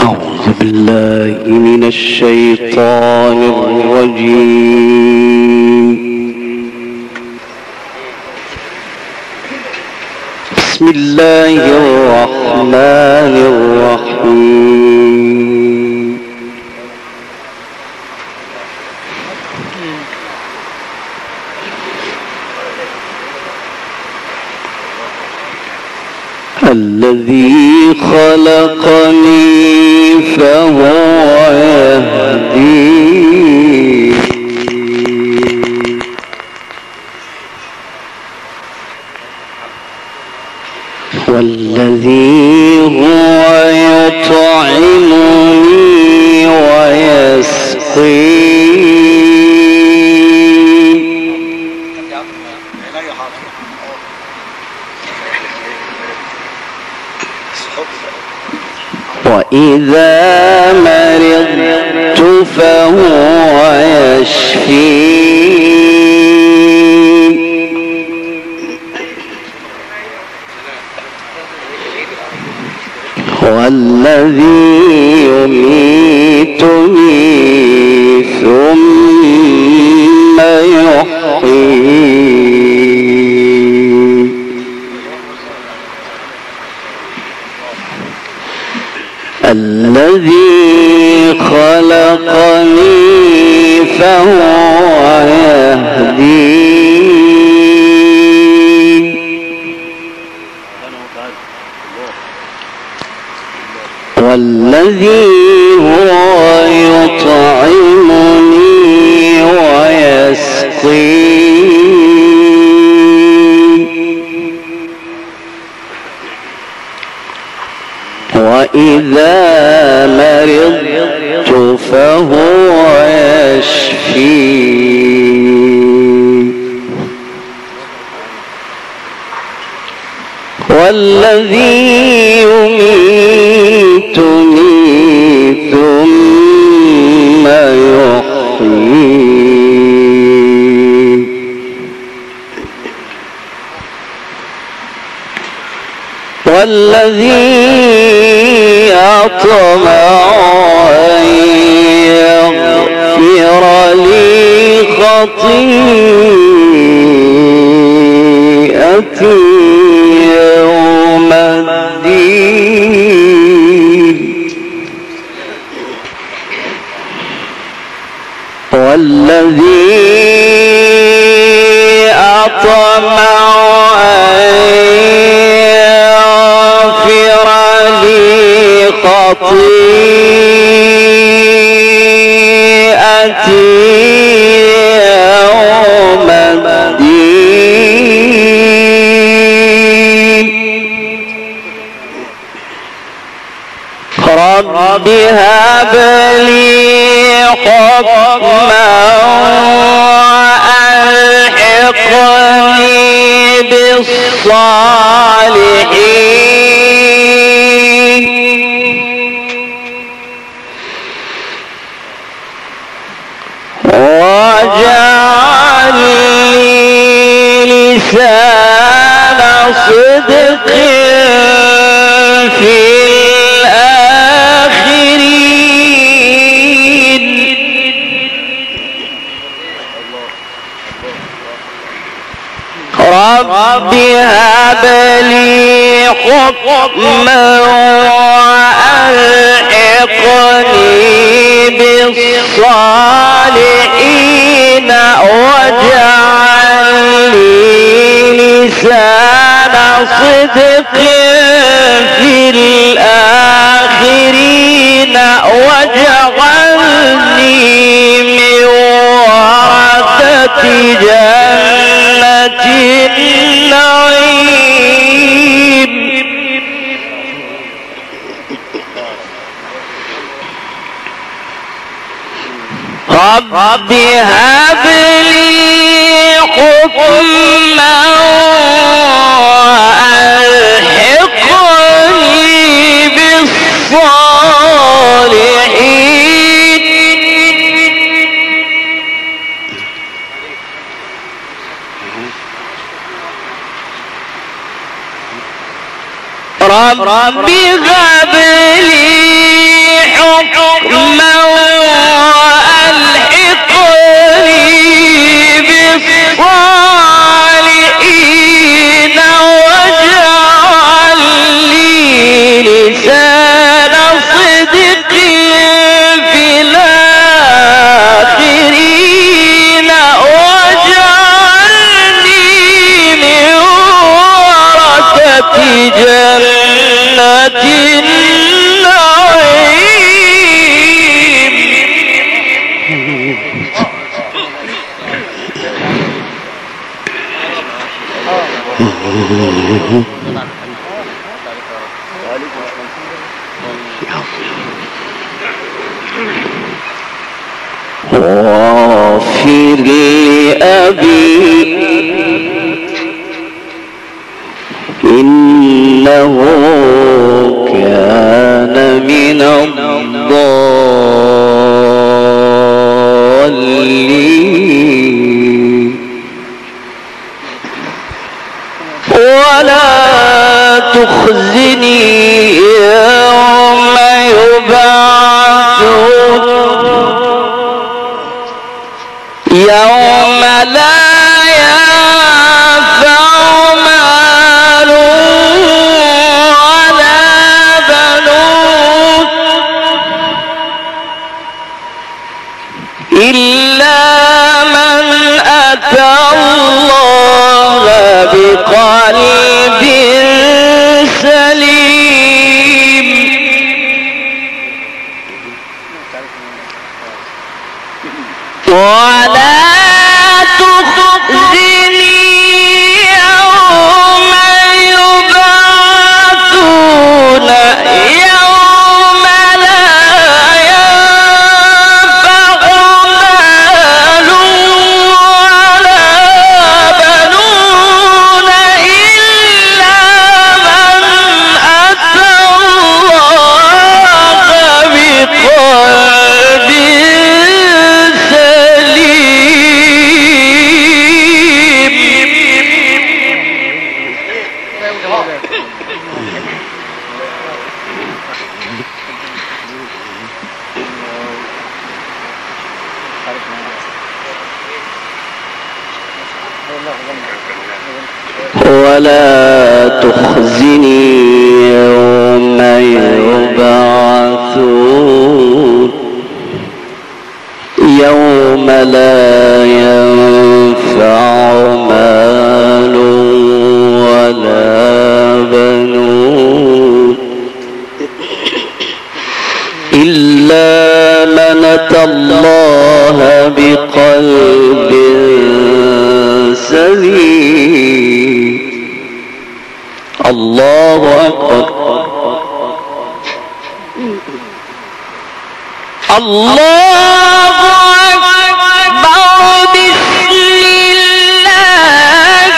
أعوذ بالله من الشيطان الرجيم. بسم الله الرحمن الرحيم. الذي خلقني فهو يهدين والذي هو يطعمني ويسقين وإذا مرضت فهو يشفين والذي يميتني ثم يحيين الذي خلقني فهو يهدين والذي هو يطعمني ويسقين وإذا مرضت فهو يشفين والذي يميتني ثم يحيين والذي أطمع أن يغفر لي خطيئتي يوم الدين والذي أطمع خطيئتي يوم الدين رب هب لي حكما وألحقني بالصالحين واجعل لي لسان صدق في الآخرين رب هب لي حكما وألحقني بالصالحين واجعل لي لسان صدق في الآخرين واجعلني من ورثة جنة النعيم رب هب لي حكما وألحقني بالصالحين رب هب لي حكما وألحقني بالصالحين واجعل لي لسان صدق في الآخرين واجعلني من ورثة جنة النعيم. واغفر لأبي إنه كان من الضالين ولا تخزني يوم يبعثون يوم لا ينفع مال ولا بنون إلا من أتى الله بقلب سليم. ولا تخزني يوم يبعثون يوم لا ينفع مال ولا بنون إلا من أتى الله بقلب ولا تخزني يوم يبعثون يوم لا ينفع مال ولا بنون إلا من أتى الله بقلب سليم. الله أكبر. الله أكبر. بسم الله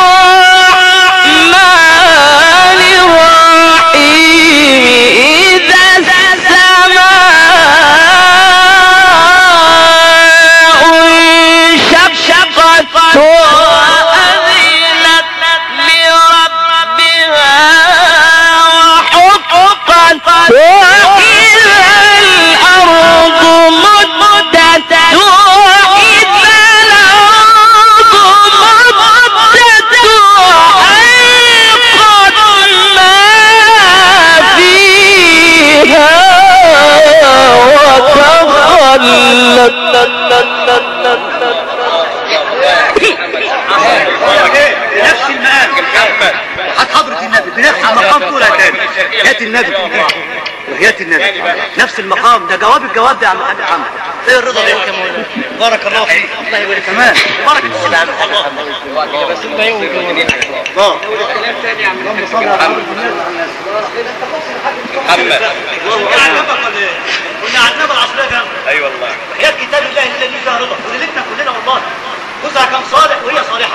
الرحمن الرحيم. إذا السماء انشقت وأذنت لربها وحقت وإذا الأرض مدت وإذا الأرض مدت وألقت ما فيها وتخلت. نفس المقام حد حضرة النبي بنفس المقام طول هات النبي وهيات النبي نفس المقام ده. جواب الجواب ده يا عم حاج محمد. ايه الرضا ده؟ بارك الله فيك. الله يبارك كمان. بارك الله فيك. بس انت يوم كمان. الله. اللهم صل على محمد. كنا عندنا العصريه جنب. اي والله. وحياة كتاب الله الذي فيها رضا وليلتنا كلنا والله. جوزها كان صالح وهي صالحه.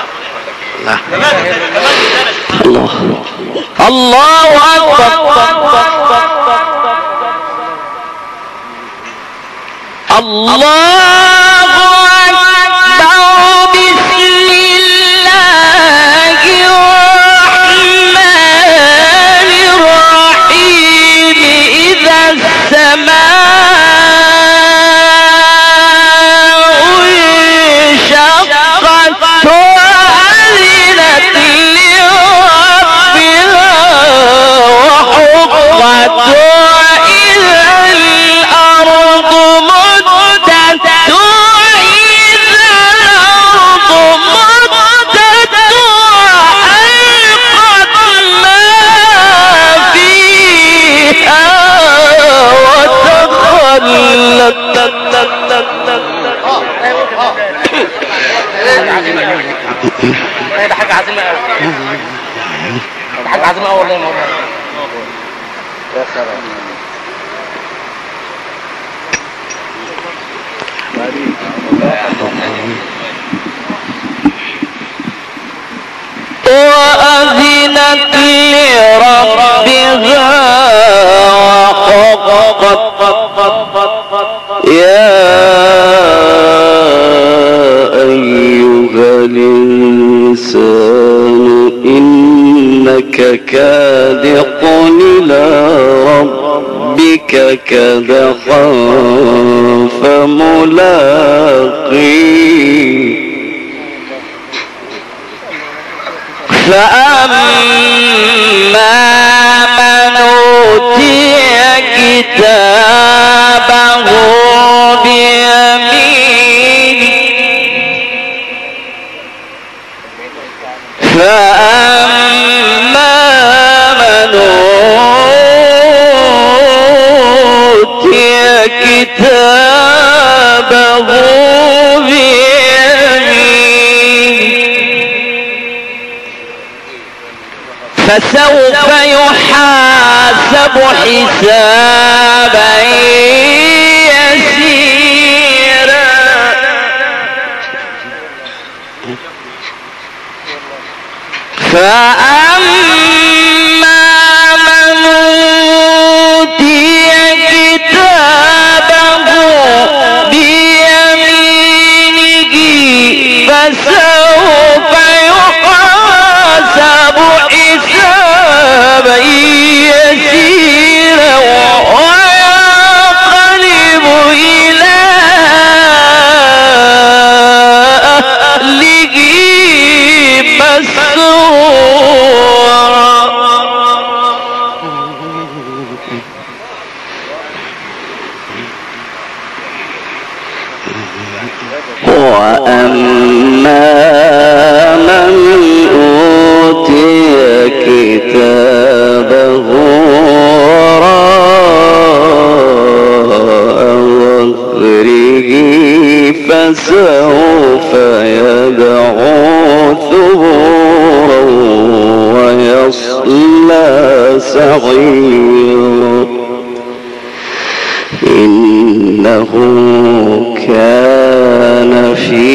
الله الله أكبر. الله أكبر. بسم الله الرحمن الرحيم. إذا السماء عبدت لربها وحقت يا أيها الإنسان إنك كادح إلى ربك كدحا فملاقيه فأما من أوتي كتابه بيمينه فأما من أوتي كتابه فسوف يحاسب حسابا يسيرا فأما من أوتي كتابه بيمينه فسوف يحاسب حسابا يسيرا وينقلب إلى أهله مسرورا وأما من أوتي كتابه وراء ظهره فسوف يدعو ثبورا ويصلى سعيرا إنه كان في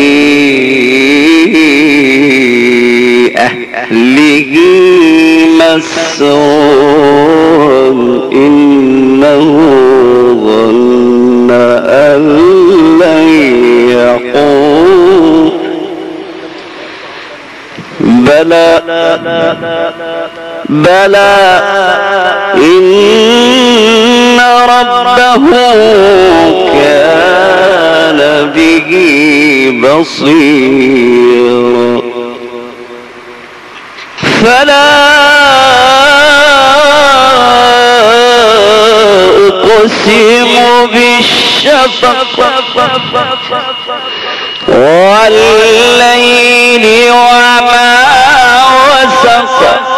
أهله مسرورا إنه ظن أن لن يحور بلى إن ربه كان به بصيرا فلا أقسم بالشفق والليل وما وسق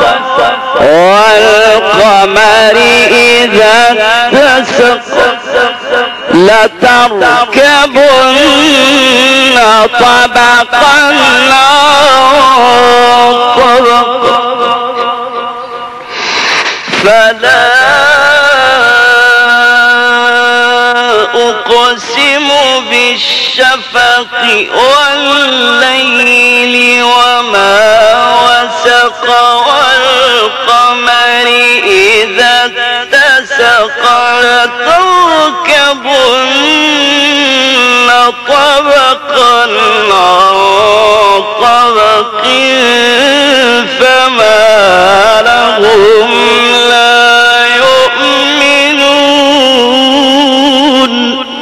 والقمر إذا اتسق لتركبن طبقا عن طبق فلا أقسم بالشفق والليل وما وسق والقمر إذا اتسق لتركبن طبقا عن طبق فما لهم لا يؤمنون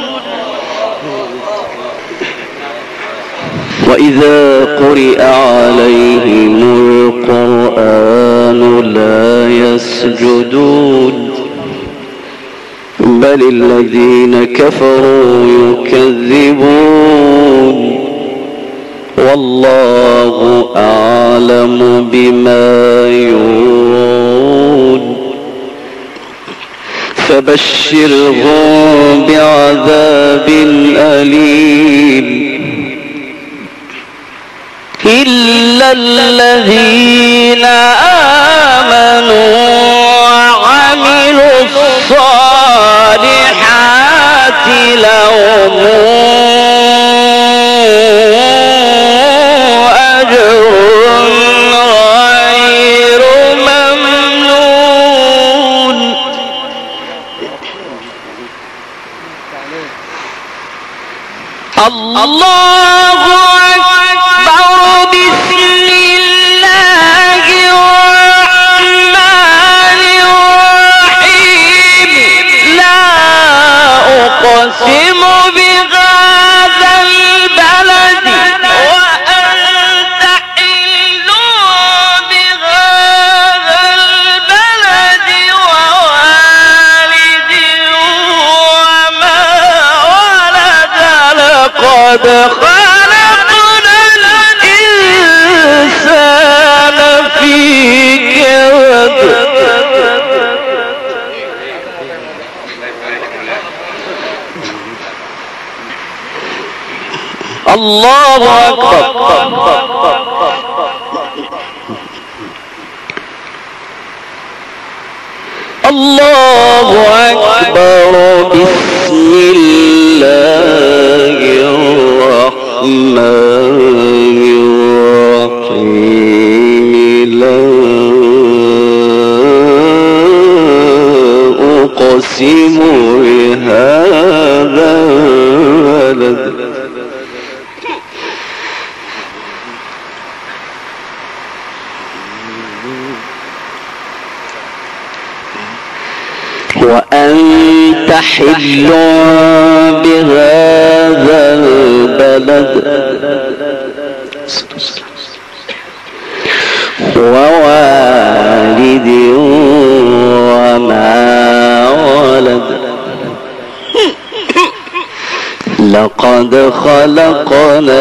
وإذا قرئ عليهم القرآن لا يسجدون بل الذين كفروا يكذبون والله أعلم بما يوعون فبشرهم بعذاب أليم إلا الذين آمنوا وعملوا الصالحات لهم أجر غير الله أكبر بسم الله الرحمن الرحيم لا أقسم بهذا البلد وأنت حل بهذا البلد ووالد وما ولد لقد خلقنا الإنسان في كبد الله أكبر الله أكبر بسم الله الرحمن الرحيم لا أقسم بهذا البلد وأنت حل بهذا البلد ووالد وما ولد لقد خلقنا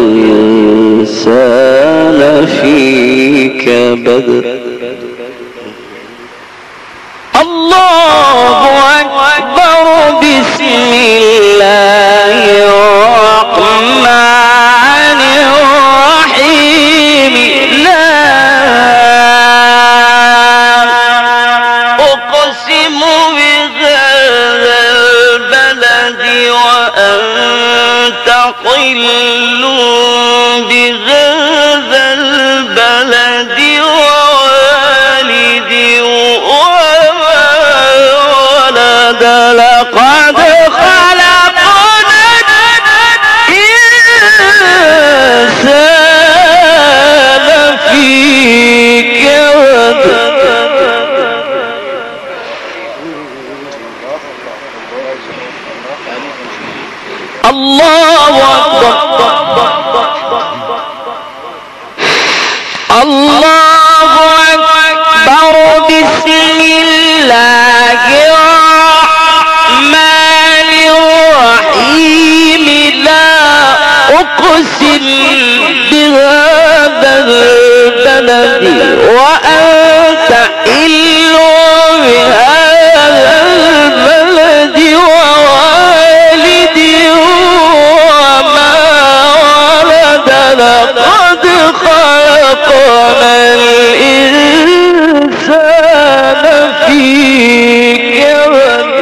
الإنسان في كبد الله أكبر بسم الله الرحمن الرحيم لا أقسم بهذا البلد وأنت حل بهذا البلد ووالد لقد خلقنا الإنسان في كبد الله أكبر الله أكبر بسم الله الرحمن الرحيم لا أقسم بهذا البلد وأنت حل بهذا البلد ووالد وما ولد لقد خلقنا الإنسان في كبد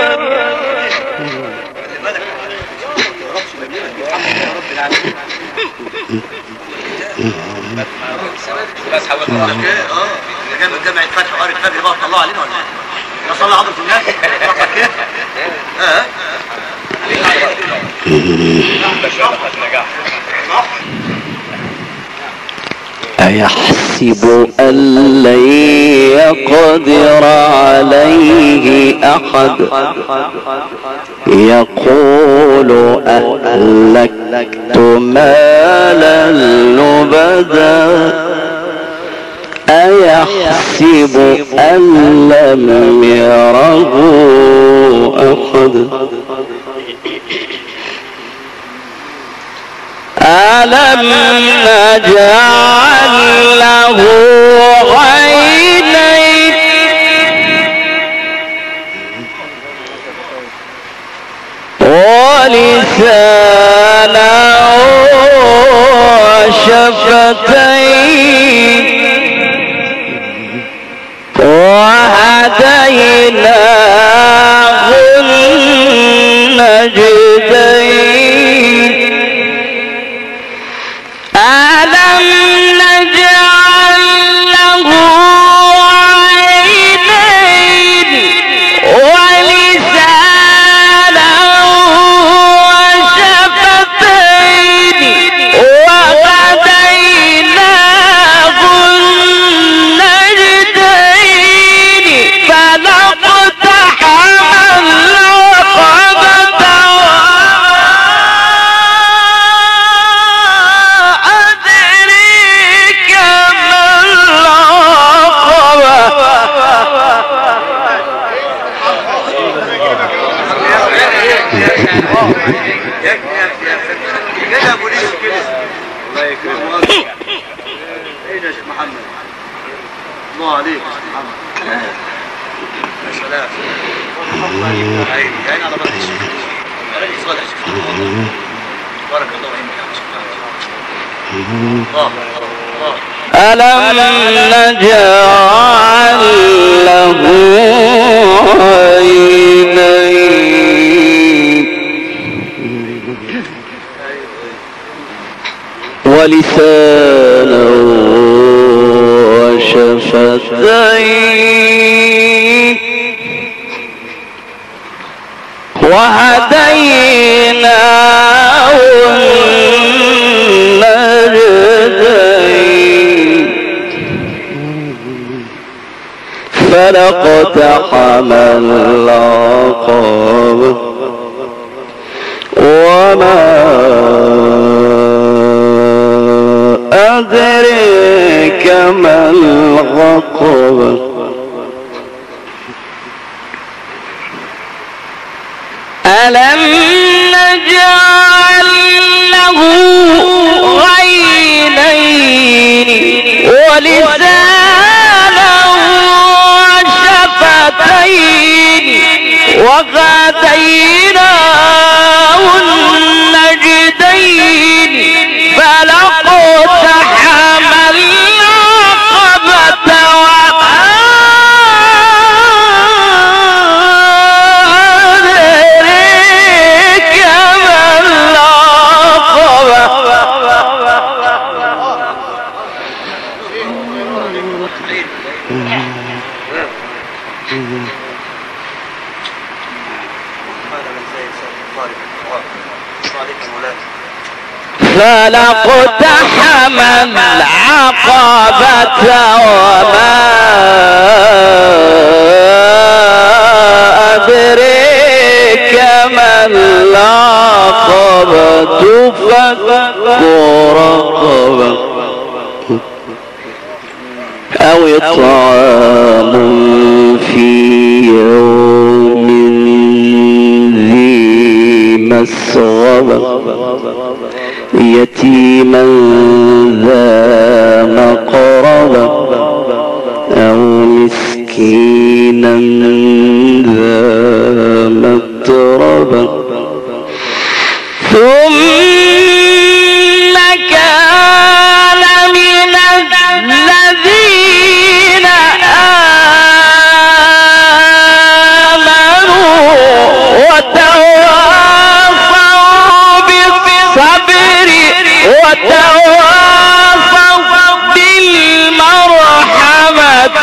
جامع الفتح وقارئ الفجر بقى طلعوا علينا ولا ايه؟ يا صلى حضرة الناس كده أيحسب أن لن يقدر عليه أحد يقول أهلكت مالا لبدا أيحسب أن لم يره أحد ألم نجعل له عينين ولسانا وشفتين وهديناه النجدين ألم نجعل له عينين ولسانا وشفتين يا كده ابو ليش كده. الله يكرمك. ايه يا شيخ محمد؟ الله عليك يا شيخ محمد. يا سلام. عيني على بطن الشيخ. راجل صالح يا شيخ محمد. بارك الله فيك يا شيخ محمد. الله. ألم نجعل له عينين ولسانا وشفتين وهديناه النجدين فلاقتحم العقبة وما أدريك ما العقبة ألم نجعل له عينين ولسانا وشفتين وهديناه النجدين فلاقتحم العقبة وما أدريك ما العقبة فلاقتحم العقبة وما أدريك ما العقبة فك رقبة أو إطعام في يوم ذي مسغبة يتيما ذا مقربة أو مسكينا ذا متربة ثم كان من الذين آمنوا وتواصوا بالصبر وتواصوا بالمرحمة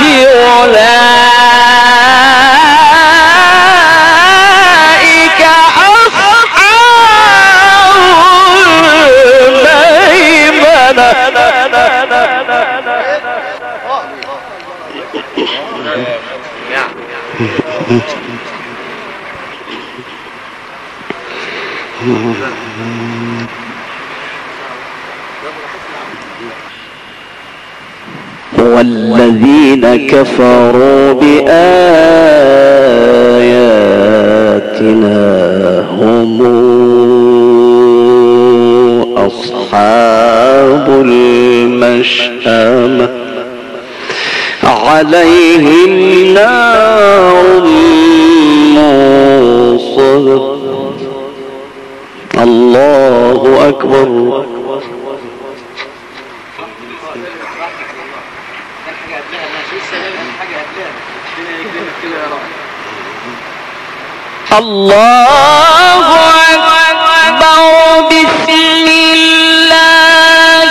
أولئك أصحاب الميمنة والذين كفروا بآياتنا هم أصحاب المشأمة عليهم نار موصدة. الله أكبر. الله أكبر. بسم الله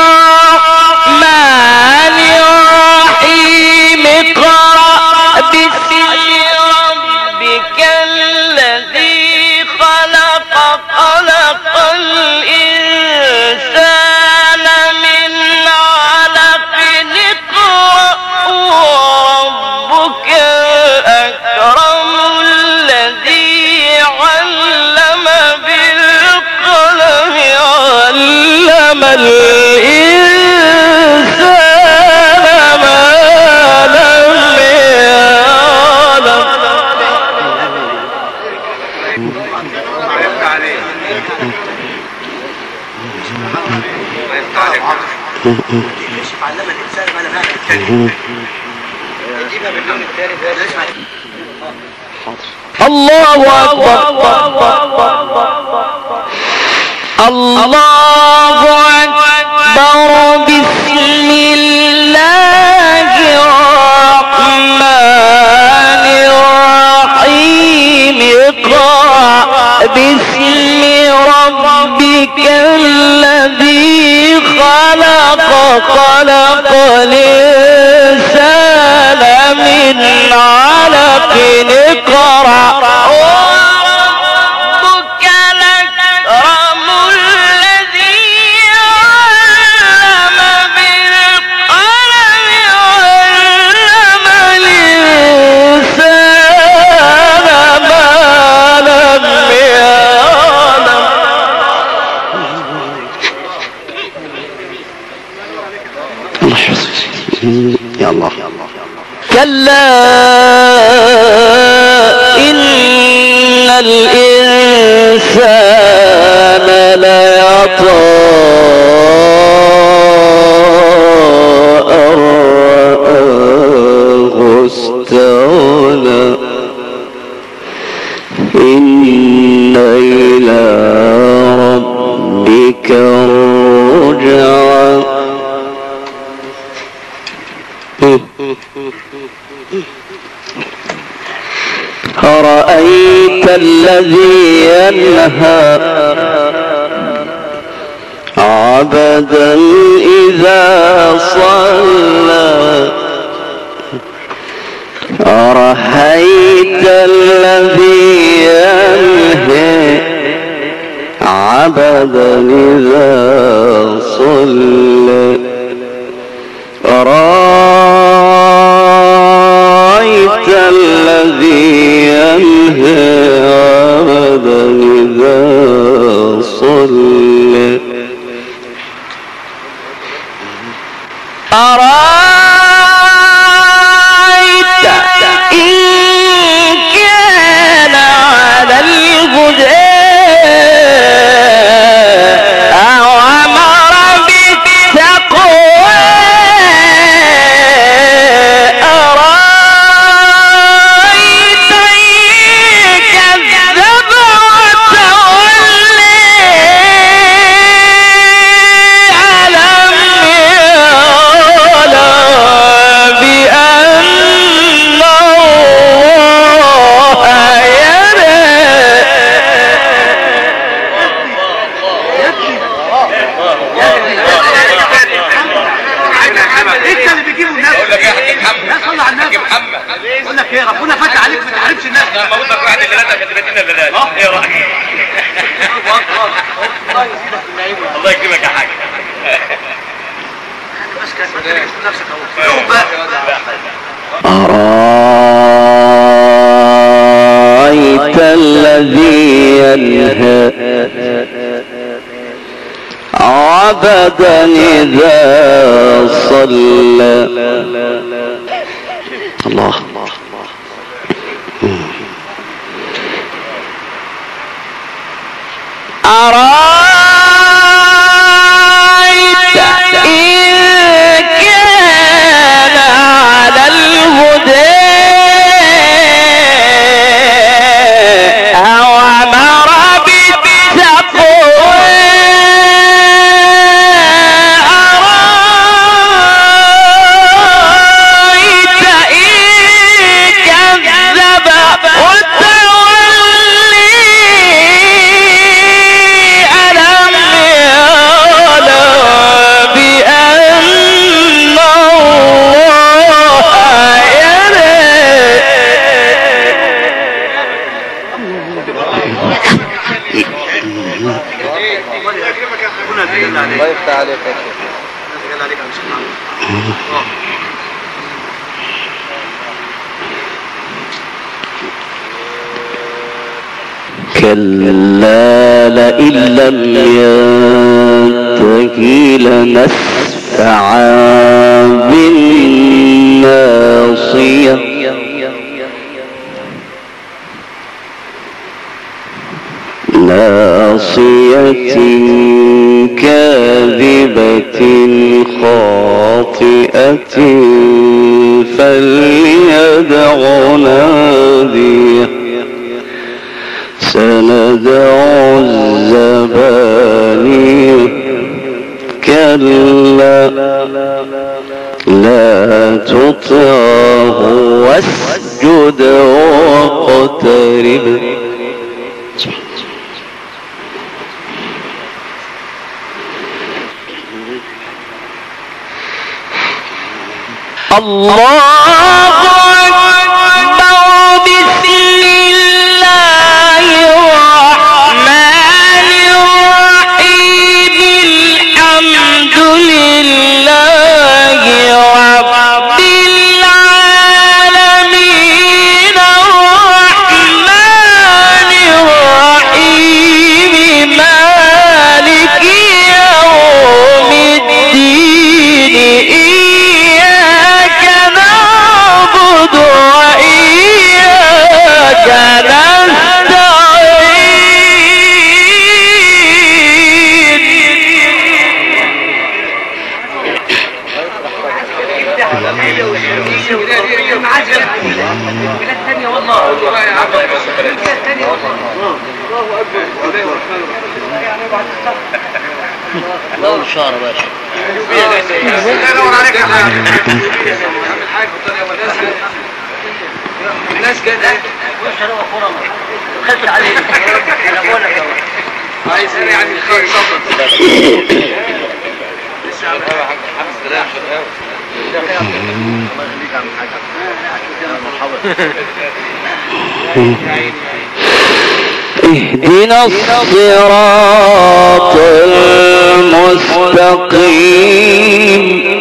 الرحمن الرحيم. اقرأ باسم ربك الذي خلق. خلق الإنسان من علق. اقرأ وربك الأكرم علم بالقلم. علم الإنسان ما لم يعلم. يكشف علم الانسان ما لم يعلم. الله أكبر الله أكبر بسم الله الرحمن الرحيم اقرأ باسم ربك الذي خلق خلق الإنسان من علق اقرأ وربك الأكرم الذي علم بالقلم علم الإنسان ما لم يعلم. الله يحفظك يا الله. كلا إن الإنسان ليطغى أن رآه استغنى إن إلى ربك الرجعى. أرأيت الذي ينهى عبدا إذا صلى أرأيت الذي ينهى عبدا إذا صلى أرأيت الذي ينهى عبدا إذا صلى أرأيت إن كان على الهدى أو أمر بالتقوى أرأيت إن كذب وتولى ألم يعلم بأن الله يرى. انت اللي بيجيبوا الناس. اقول لك ايه يا حاج محمد؟ لا صلى على النبي. محمد بقول لك ايه، ربنا فتح عليك ما تعرفش الناس. لما اقول لك واحد اللي لنا كتبتنا اللي لنا ايه رايك؟ الله يكرمك يا حاج. بس كانت بتركز في نفسك اهو. أرأيت الذي ينهى عبدا إذا صلى الله. أرأيت إن كان على الهدى أو أمر بالتقوى أرأيت إن كذب وتولى ألم يعلم بأن الله يرى. الله يفتح عليك يا شيخ. الله عليك يا شيخ. كلا لئن لم ينته لنسفعا بالناصية ناصية كاذبة خاطئة فليدع ناديه سندع الزبانية كلا لا تطعه واسجد واقترب الله أكبر بسم الله الرحمن الرحيم الحمد لله رب العالمين الرحمن الرحيم مالك يوم الدين إياك نعبد وإياك الله شعر باشا الناس كده مش هو كوره خدت عليه انا بقول لك اهو عايز يعني الخير صبر لسه عامل حاجه سلام الله يخليك يا عم حاج مرحبا اهدنا الصراط المستقيم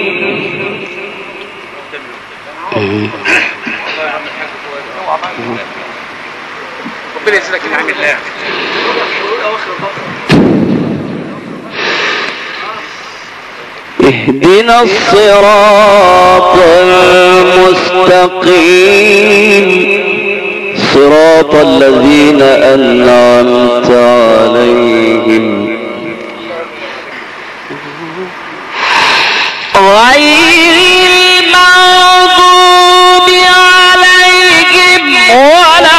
ربنا يسلك العمل الله اهدنا الصراط المستقيم صراط الذين أنعمت عليهم غير المغضوب عليهم ولا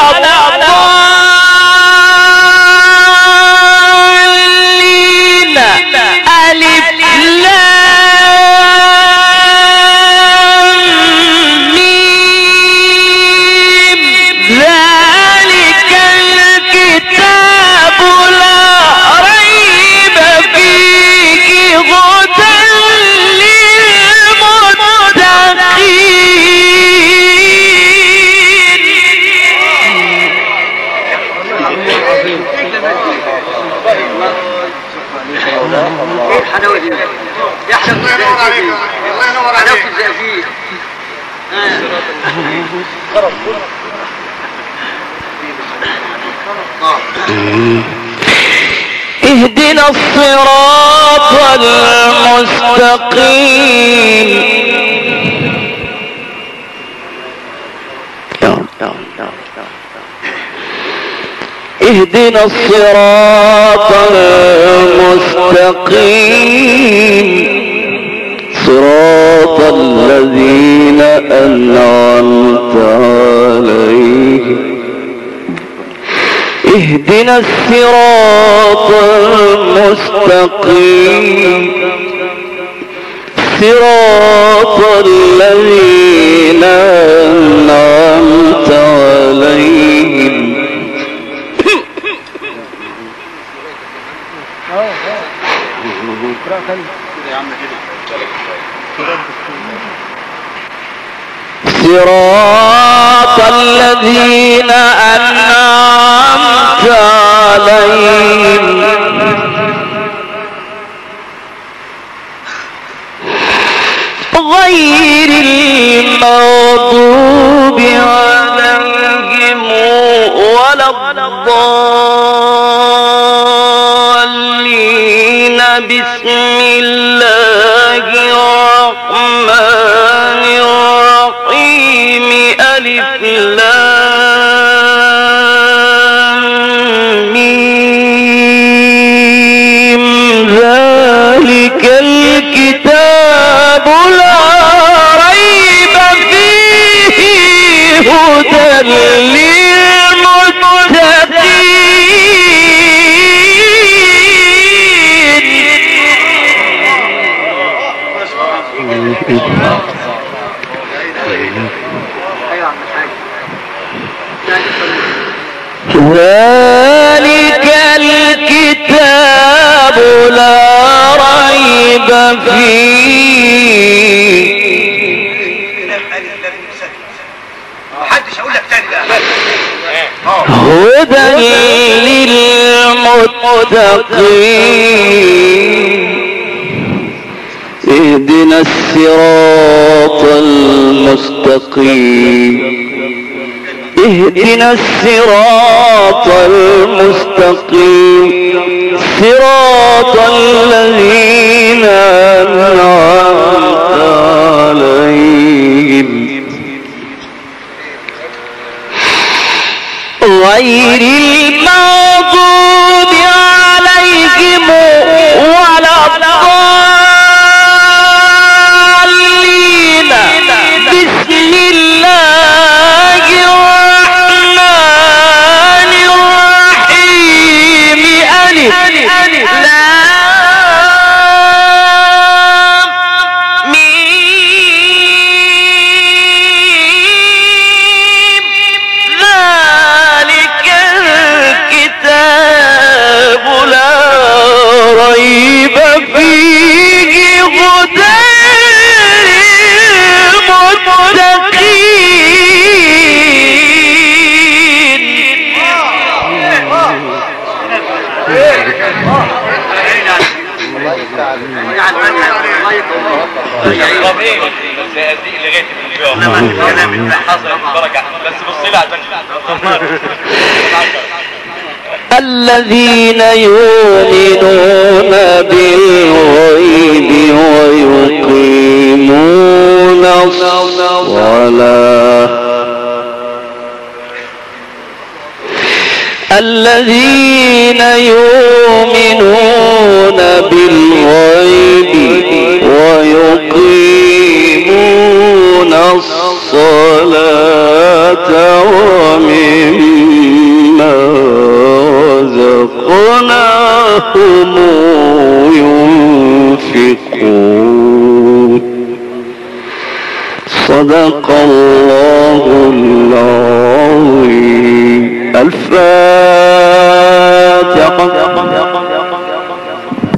الضالين ألف لام ميم ذلك الكتاب لا ريب فيه هدى ايه الحلاوه دي يا حلاوه الله ينور عليك الله ينور عليك حلاوه الزقازيق اهدنا الصراط المستقيم اهدنا الصراط المستقيم صراط الذين أنعمت عليهم اهدنا الصراط المستقيم صراط الذين أنعمت عليهم صراط الذين أنعمت عليهم غير المغضوب عليهم ولا الضالين بسم الله الرحمن الرحيم ألف لام ميم اهدنا الصراط المستقيم اهدنا الصراط المستقيم صراط الذين أنعمت عليهم غير المغضوب عليهم ولا الضالين بسم الله الرحمن الرحيم ألف لام ميم ذلك الكتاب لا ريب فيه هدى الذين يؤمنون بالغيب ويقيمون الصلاة الذين يؤمنون بالغيب ويقيمون الصلاة ومما رزقناهم ينفقون صدق الله العظيم. الفاتحة.